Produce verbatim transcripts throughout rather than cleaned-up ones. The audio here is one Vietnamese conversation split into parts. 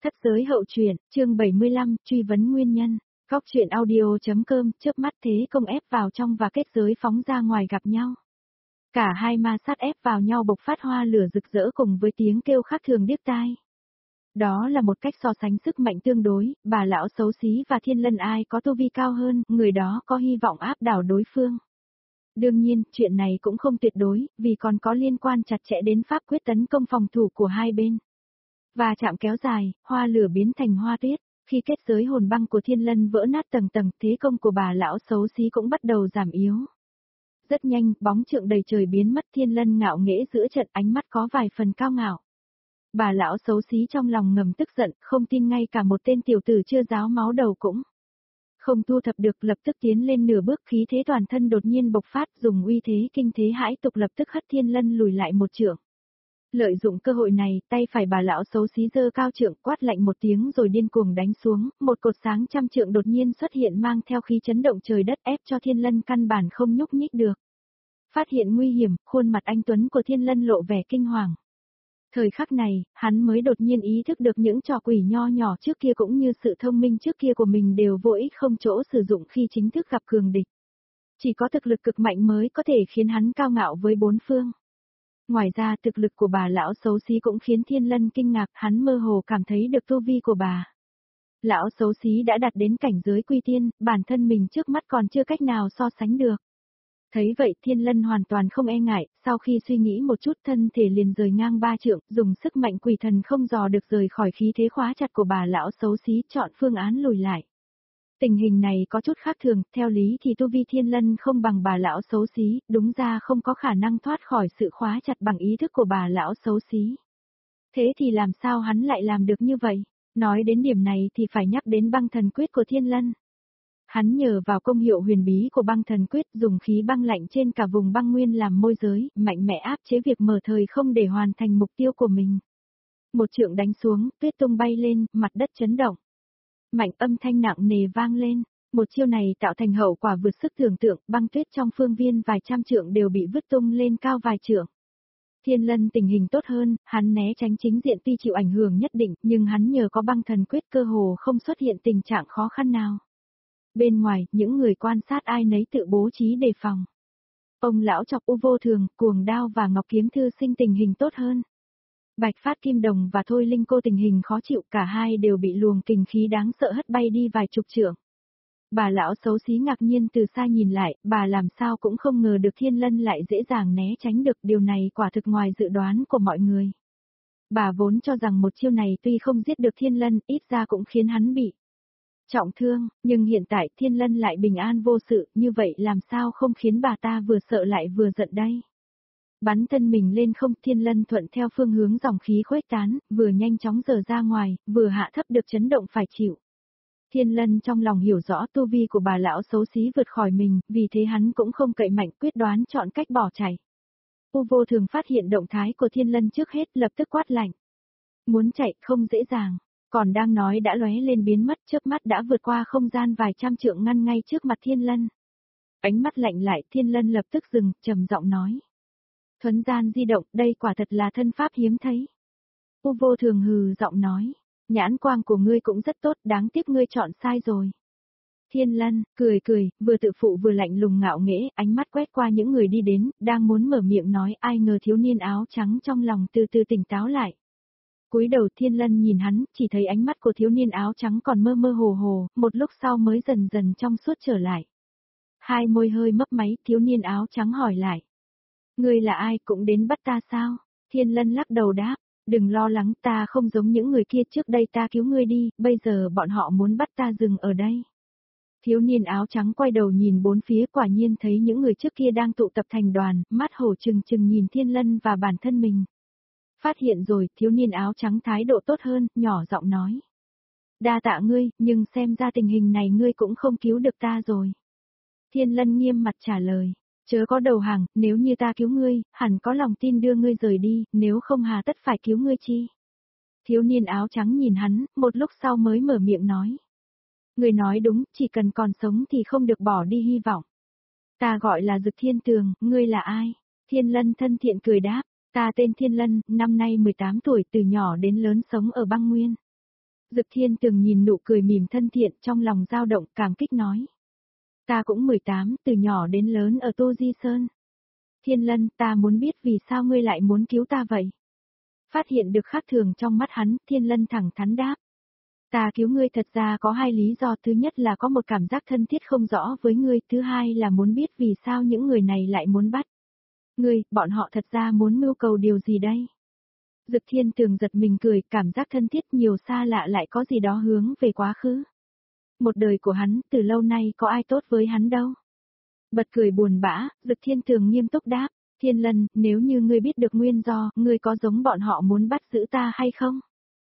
Thất giới hậu truyện, chương bảy mươi lăm, truy vấn nguyên nhân. Góc truyện audio.com, chớp mắt thế công ép vào trong và kết giới phóng ra ngoài gặp nhau. Cả hai ma sát ép vào nhau bộc phát hoa lửa rực rỡ cùng với tiếng kêu khác thường điếc tai. Đó là một cách so sánh sức mạnh tương đối, bà lão xấu xí và Thiên Lân ai có tu vi cao hơn, người đó có hy vọng áp đảo đối phương. Đương nhiên, chuyện này cũng không tuyệt đối, vì còn có liên quan chặt chẽ đến pháp quyết tấn công phòng thủ của hai bên. Và chạm kéo dài, hoa lửa biến thành hoa tuyết, khi kết giới hồn băng của Thiên Lân vỡ nát tầng tầng, thế công của bà lão xấu xí cũng bắt đầu giảm yếu. Rất nhanh, bóng trượng đầy trời biến mất, Thiên Lân ngạo nghễ giữa trận, ánh mắt có vài phần cao ngạo. Bà lão xấu xí trong lòng ngầm tức giận, không tin ngay cả một tên tiểu tử chưa ráo máu đầu cũng không thu thập được, lập tức tiến lên nửa bước, khí thế toàn thân đột nhiên bộc phát, dùng uy thế kinh thế hãi tục lập tức hất Thiên Lân lùi lại một trượng. Lợi dụng cơ hội này, tay phải bà lão xấu xí giơ cao trượng, quát lạnh một tiếng rồi điên cuồng đánh xuống, một cột sáng trăm trượng đột nhiên xuất hiện mang theo khí chấn động trời đất ép cho Thiên Lân căn bản không nhúc nhích được. Phát hiện nguy hiểm, khuôn mặt anh tuấn của Thiên Lân lộ vẻ kinh hoàng. Thời khắc này, hắn mới đột nhiên ý thức được những trò quỷ nho nhỏ trước kia cũng như sự thông minh trước kia của mình đều vô ích không chỗ sử dụng khi chính thức gặp cường địch. Chỉ có thực lực cực mạnh mới có thể khiến hắn cao ngạo với bốn phương. Ngoài ra thực lực của bà lão xấu xí cũng khiến Thiên Lân kinh ngạc, hắn mơ hồ cảm thấy được tu vi của bà. Lão xấu xí đã đạt đến cảnh giới quy tiên, bản thân mình trước mắt còn chưa cách nào so sánh được. Thấy vậy Thiên Lân hoàn toàn không e ngại, sau khi suy nghĩ một chút thân thể liền rời ngang ba trượng, dùng sức mạnh quỷ thần không dò được rời khỏi khí thế khóa chặt của bà lão xấu xí, chọn phương án lùi lại. Tình hình này có chút khác thường, theo lý thì tu vi Thiên Lân không bằng bà lão xấu xí, đúng ra không có khả năng thoát khỏi sự khóa chặt bằng ý thức của bà lão xấu xí. Thế thì làm sao hắn lại làm được như vậy? Nói đến điểm này thì phải nhắc đến băng thần quyết của Thiên Lân. Hắn nhờ vào công hiệu huyền bí của băng thần quyết, dùng khí băng lạnh trên cả vùng băng nguyên làm môi giới, mạnh mẽ áp chế việc mở thời không để hoàn thành mục tiêu của mình. Một trượng đánh xuống, tuyết tung bay lên, mặt đất chấn động. Mạnh âm thanh nặng nề vang lên, một chiêu này tạo thành hậu quả vượt sức tưởng tượng, băng tuyết trong phương viên vài trăm trượng đều bị vứt tung lên cao vài trượng. Thiên Lân tình hình tốt hơn, hắn né tránh chính diện tuy chịu ảnh hưởng nhất định, nhưng hắn nhờ có băng thần quyết cơ hồ không xuất hiện tình trạng khó khăn nào. Bên ngoài, những người quan sát ai nấy tự bố trí đề phòng. Ông lão chọc U Vô Thường, Cuồng Đao và Ngọc Kiếm Thư Sinh tình hình tốt hơn. Bạch Phát Kim Đồng và Thôi Linh Cô tình hình khó chịu, cả hai đều bị luồng kình khí đáng sợ hất bay đi vài chục trượng. Bà lão xấu xí ngạc nhiên từ xa nhìn lại, bà làm sao cũng không ngờ được Thiên Lân lại dễ dàng né tránh được, điều này quả thực ngoài dự đoán của mọi người. Bà vốn cho rằng một chiêu này tuy không giết được Thiên Lân, ít ra cũng khiến hắn bị trọng thương, nhưng hiện tại Thiên Lân lại bình an vô sự, như vậy làm sao không khiến bà ta vừa sợ lại vừa giận đây. Bắn thân mình lên không, Thiên Lân thuận theo phương hướng dòng khí khuếch tán, vừa nhanh chóng dở ra ngoài, vừa hạ thấp được chấn động phải chịu. Thiên Lân trong lòng hiểu rõ tu vi của bà lão xấu xí vượt khỏi mình, vì thế hắn cũng không cậy mạnh, quyết đoán chọn cách bỏ chạy. U Vô Thường phát hiện động thái của Thiên Lân trước hết, lập tức quát lạnh. Muốn chạy không dễ dàng, còn đang nói đã lóe lên biến mất, chớp mắt đã vượt qua không gian vài trăm trượng ngăn ngay trước mặt Thiên Lân. Ánh mắt lạnh lại, Thiên Lân lập tức dừng, trầm giọng nói. Thuấn gian di động, đây quả thật là thân pháp hiếm thấy. U Vô Thường hừ giọng nói. Nhãn quang của ngươi cũng rất tốt, đáng tiếc ngươi chọn sai rồi. Thiên Lân, cười cười, vừa tự phụ vừa lạnh lùng ngạo nghễ, ánh mắt quét qua những người đi đến, đang muốn mở miệng nói, ai ngờ thiếu niên áo trắng trong lòng từ từ tỉnh táo lại. Cúi đầu Thiên Lân nhìn hắn, chỉ thấy ánh mắt của thiếu niên áo trắng còn mơ mơ hồ hồ, một lúc sau mới dần dần trong suốt trở lại. Hai môi hơi mấp máy, thiếu niên áo trắng hỏi lại. Ngươi là ai, cũng đến bắt ta sao? Thiên Lân lắc đầu đáp. Đừng lo lắng, ta không giống những người kia, trước đây ta cứu ngươi đi, bây giờ bọn họ muốn bắt ta dừng ở đây. Thiếu niên áo trắng quay đầu nhìn bốn phía, quả nhiên thấy những người trước kia đang tụ tập thành đoàn, mắt hổ trừng trừng nhìn Thiên Lân và bản thân mình. Phát hiện rồi, thiếu niên áo trắng thái độ tốt hơn, nhỏ giọng nói. Đa tạ ngươi, nhưng xem ra tình hình này ngươi cũng không cứu được ta rồi. Thiên Lân nghiêm mặt trả lời. Chớ có đầu hàng, nếu như ta cứu ngươi, hẳn có lòng tin đưa ngươi rời đi, nếu không hà tất phải cứu ngươi chi. Thiếu niên áo trắng nhìn hắn, một lúc sau mới mở miệng nói. Ngươi nói đúng, chỉ cần còn sống thì không được bỏ đi hy vọng. Ta gọi là Dực Thiên Tường, ngươi là ai? Thiên Lân thân thiện cười đáp, ta tên Thiên Lân, năm nay mười tám tuổi, từ nhỏ đến lớn sống ở băng nguyên. Dực Thiên Tường nhìn nụ cười mỉm thân thiện trong lòng dao động cảm kích nói. Ta cũng mười tám, từ nhỏ đến lớn ở Tô Di Sơn. Thiên Lân, ta muốn biết vì sao ngươi lại muốn cứu ta vậy? Phát hiện được khác thường trong mắt hắn, Thiên Lân thẳng thắn đáp. Ta cứu ngươi thật ra có hai lý do, thứ nhất là có một cảm giác thân thiết không rõ với ngươi, thứ hai là muốn biết vì sao những người này lại muốn bắt. Ngươi, bọn họ thật ra muốn mưu cầu điều gì đây? Dực Thiên Tường giật mình cười, cảm giác thân thiết nhiều xa lạ lại có gì đó hướng về quá khứ. Một đời của hắn, từ lâu nay có ai tốt với hắn đâu. Bật cười buồn bã, Dực Thiên Tường nghiêm túc đáp, Thiên Lân, nếu như ngươi biết được nguyên do, ngươi có giống bọn họ muốn bắt giữ ta hay không?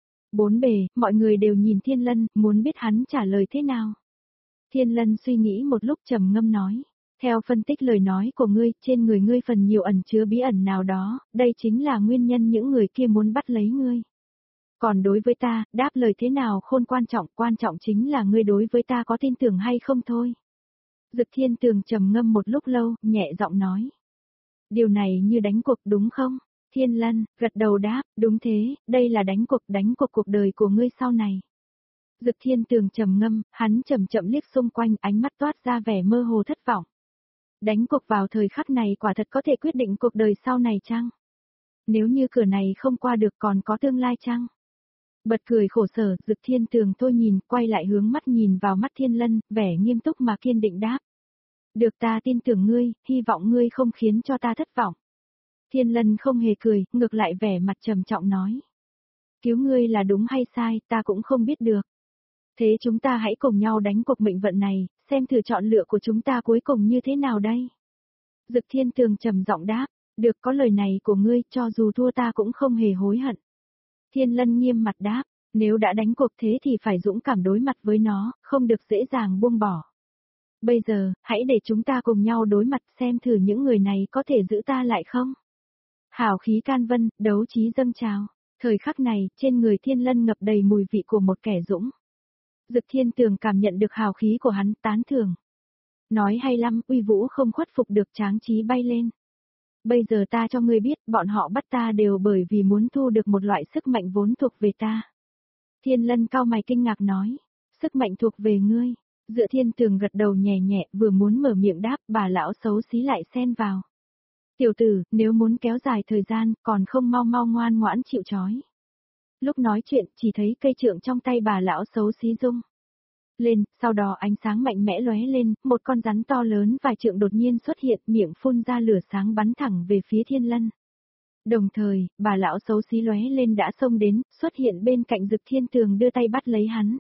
Bốn bề, mọi người đều nhìn Thiên Lân, muốn biết hắn trả lời thế nào. Thiên Lân suy nghĩ một lúc trầm ngâm nói, theo phân tích lời nói của ngươi, trên người ngươi phần nhiều ẩn chứa bí ẩn nào đó, đây chính là nguyên nhân những người kia muốn bắt lấy ngươi. Còn đối với ta, đáp lời thế nào khôn quan trọng, quan trọng chính là ngươi đối với ta có tin tưởng hay không thôi. Dực Thiên Tường trầm ngâm một lúc lâu, nhẹ giọng nói. Điều này như đánh cuộc đúng không? Thiên Lân, gật đầu đáp, đúng thế, đây là đánh cuộc, đánh cuộc cuộc đời của ngươi sau này. Dực Thiên Tường trầm ngâm, hắn chậm chậm liếc xung quanh, ánh mắt toát ra vẻ mơ hồ thất vọng. Đánh cuộc vào thời khắc này quả thật có thể quyết định cuộc đời sau này chăng? Nếu như cửa này không qua được còn có tương lai chăng? Bật cười khổ sở, Dực Thiên Tường thôi nhìn, quay lại hướng mắt nhìn vào mắt Thiên Lân, vẻ nghiêm túc mà kiên định đáp. Được, ta tin tưởng ngươi, hy vọng ngươi không khiến cho ta thất vọng. Thiên Lân không hề cười, ngược lại vẻ mặt trầm trọng nói. Cứu ngươi là đúng hay sai, ta cũng không biết được. Thế chúng ta hãy cùng nhau đánh cuộc mệnh vận này, xem thử chọn lựa của chúng ta cuối cùng như thế nào đây. Dực Thiên Tường trầm giọng đáp, được, có lời này của ngươi, cho dù thua ta cũng không hề hối hận. Thiên Lân nghiêm mặt đáp, nếu đã đánh cuộc thế thì phải dũng cảm đối mặt với nó, không được dễ dàng buông bỏ. Bây giờ, hãy để chúng ta cùng nhau đối mặt xem thử những người này có thể giữ ta lại không. Hào khí can vân, đấu trí dâng trào. Thời khắc này, trên người Thiên Lân ngập đầy mùi vị của một kẻ dũng. Dực Thiên Tường cảm nhận được hào khí của hắn, tán thưởng. Nói hay lắm, uy vũ không khuất phục được, tráng trí bay lên. Bây giờ ta cho ngươi biết, bọn họ bắt ta đều bởi vì muốn thu được một loại sức mạnh vốn thuộc về ta. Thiên Lân cau mày kinh ngạc nói, sức mạnh thuộc về ngươi. Dựa Thiên Tường gật đầu nhẹ nhẹ, vừa muốn mở miệng đáp, bà lão xấu xí lại xen vào. Tiểu tử, nếu muốn kéo dài thời gian, còn không mau mau ngoan ngoãn chịu trói. Lúc nói chuyện, chỉ thấy cây trượng trong tay bà lão xấu xí rung lên, sau đó ánh sáng mạnh mẽ lóe lên, một con rắn to lớn vài trượng đột nhiên xuất hiện, miệng phun ra lửa sáng bắn thẳng về phía Thiên Lân. Đồng thời, bà lão xấu xí lóe lên đã xông đến, xuất hiện bên cạnh Dực Thiên Tường đưa tay bắt lấy hắn.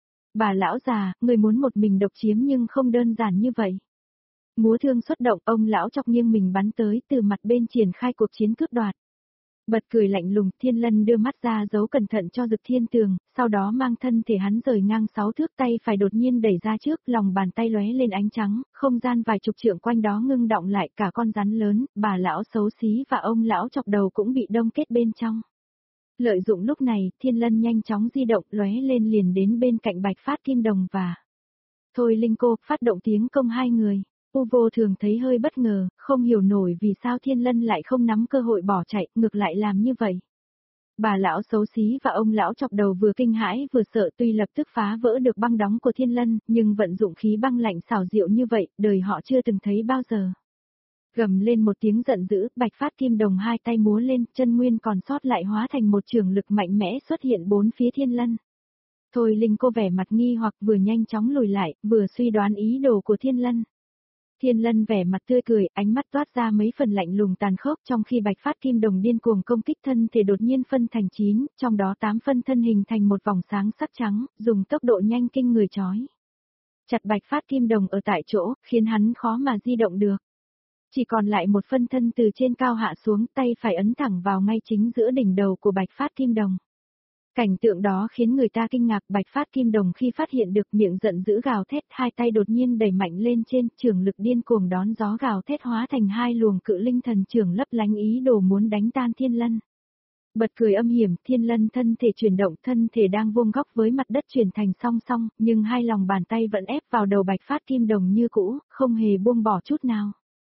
Bà lão già, người muốn một mình độc chiếm nhưng không đơn giản như vậy. Múa thương xuất động, ông lão chọc nghiêng mình bắn tới, từ mặt bên triển khai cuộc chiến cướp đoạt. Bật cười lạnh lùng, Thiên Lân đưa mắt ra giấu cẩn thận cho Dực Thiên Tường, sau đó mang thân thể hắn rời ngang sáu thước, tay phải đột nhiên đẩy ra trước, lòng bàn tay lóe lên ánh trắng, không gian vài chục trượng quanh đó ngưng động lại, cả con rắn lớn, bà lão xấu xí và ông lão chọc đầu cũng bị đông kết bên trong. Lợi dụng lúc này, Thiên Lân nhanh chóng di động, lóe lên liền đến bên cạnh Bạch Phát Kim Đồng và Thôi Linh Cô, phát động tiến công hai người. U Vô Thường thấy hơi bất ngờ, không hiểu nổi vì sao Thiên Lân lại không nắm cơ hội bỏ chạy, ngược lại làm như vậy. Bà lão xấu xí và ông lão chọc đầu vừa kinh hãi vừa sợ, tuy lập tức phá vỡ được băng đóng của Thiên Lân, nhưng vận dụng khí băng lạnh xảo diệu như vậy, đời họ chưa từng thấy bao giờ. Gầm lên một tiếng giận dữ, Bạch Phát Kim Đồng hai tay múa lên, chân nguyên còn sót lại hóa thành một trường lực mạnh mẽ xuất hiện bốn phía Thiên Lân. Thôi Linh Cô vẻ mặt nghi hoặc vừa nhanh chóng lùi lại, vừa suy đoán ý đồ của Thiên Lân. Thiên Lân vẻ mặt tươi cười, ánh mắt toát ra mấy phần lạnh lùng tàn khốc, trong khi Bạch Phát Kim Đồng điên cuồng công kích thân thể đột nhiên phân thành chín, trong đó tám phân thân hình thành một vòng sáng sắc trắng, dùng tốc độ nhanh kinh người chói. Chặt Bạch Phát Kim Đồng ở tại chỗ, khiến hắn khó mà di động được. Chỉ còn lại một phân thân từ trên cao hạ xuống, tay phải ấn thẳng vào ngay chính giữa đỉnh đầu của Bạch Phát Kim Đồng. Cảnh tượng đó khiến người ta kinh ngạc, Bạch Phát Kim Đồng khi phát hiện được miệng giận dữ gào thét, hai tay đột nhiên đẩy mạnh lên trên, trường lực điên cuồng đón gió gào thét hóa thành hai luồng cự linh thần trường lấp lánh ý đồ muốn đánh tan Thiên Lân. Bật cười âm hiểm, Thiên Lân thân thể chuyển động, thân thể đang vuông góc với mặt đất chuyển thành song song, nhưng hai lòng bàn tay vẫn ép vào đầu Bạch Phát Kim Đồng như cũ, không hề buông bỏ chút nào.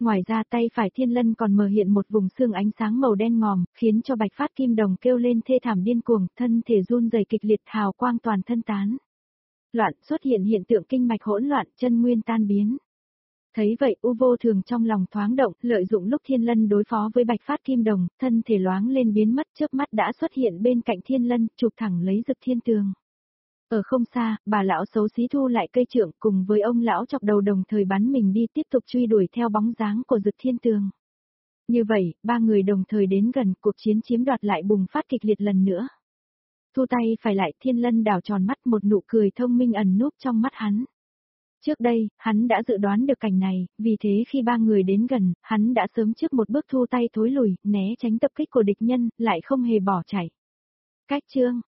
Ngoài ra tay phải Thiên Lân còn mờ hiện một vùng xương ánh sáng màu đen ngòm, khiến cho Bạch Phát Kim Đồng kêu lên thê thảm điên cuồng, thân thể run rẩy kịch liệt, hào quang toàn thân tán. Loạn, xuất hiện hiện tượng kinh mạch hỗn loạn, chân nguyên tan biến. Thấy vậy U Vô Thường trong lòng thoáng động, lợi dụng lúc Thiên Lân đối phó với Bạch Phát Kim Đồng, thân thể loáng lên biến mất, chớp mắt đã xuất hiện bên cạnh Thiên Lân, chụp thẳng lấy Dực Thiên Tường. Ở không xa, bà lão xấu xí thu lại cây trượng cùng với ông lão chọc đầu đồng thời bắn mình đi tiếp tục truy đuổi theo bóng dáng của Dực Thiên Tường. Như vậy, ba người đồng thời đến gần, cuộc chiến chiếm đoạt lại bùng phát kịch liệt lần nữa. Thu tay phải lại, Thiên Lân đảo tròn mắt, một nụ cười thông minh ẩn núp trong mắt hắn. Trước đây, hắn đã dự đoán được cảnh này, vì thế khi ba người đến gần, hắn đã sớm trước một bước thu tay thối lùi, né tránh tập kích của địch nhân, lại không hề bỏ chạy. Cách chương